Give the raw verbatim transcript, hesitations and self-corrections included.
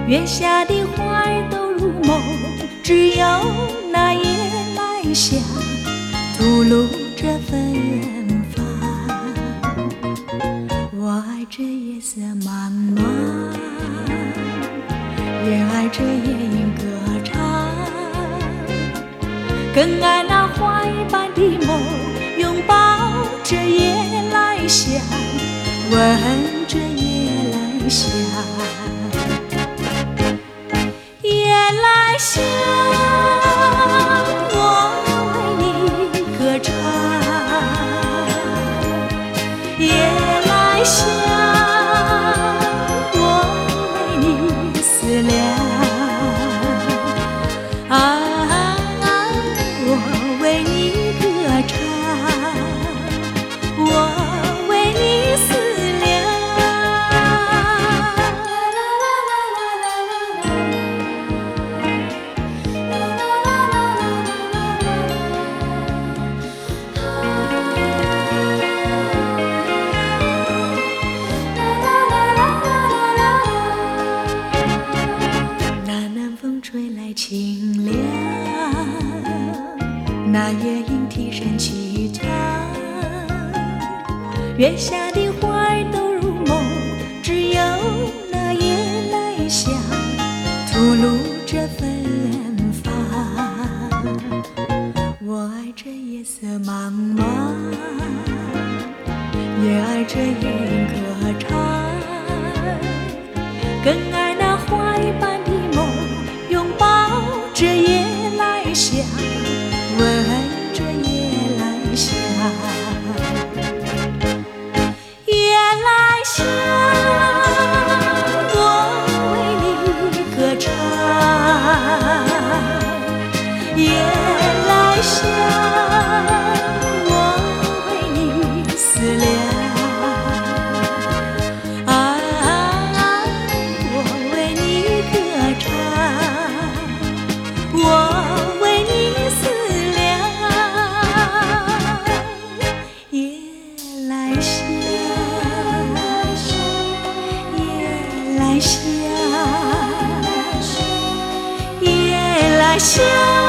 月下的花儿都入梦，只有那夜来香吐露着芬芳。我爱这夜色茫茫，也爱这夜莺歌唱，更爱那花一般的梦，拥抱着夜来香，吻着夜来香。夜来香，我为你歌唱。夜来香，我为你思量。啊，我为你歌唱，我为你思量。吹来清凉，那夜莺啼声齐唱，月下的花儿都入梦，只有那夜来香吐露着芬芳。我爱这夜色茫茫，也爱这夜莺歌唱，更爱那花一般的梦，拥抱着夜来香，吻着夜来香。夜来香，我为你歌唱。夜来香，我为你思量。我为你思量。夜来香，夜来香，夜来香。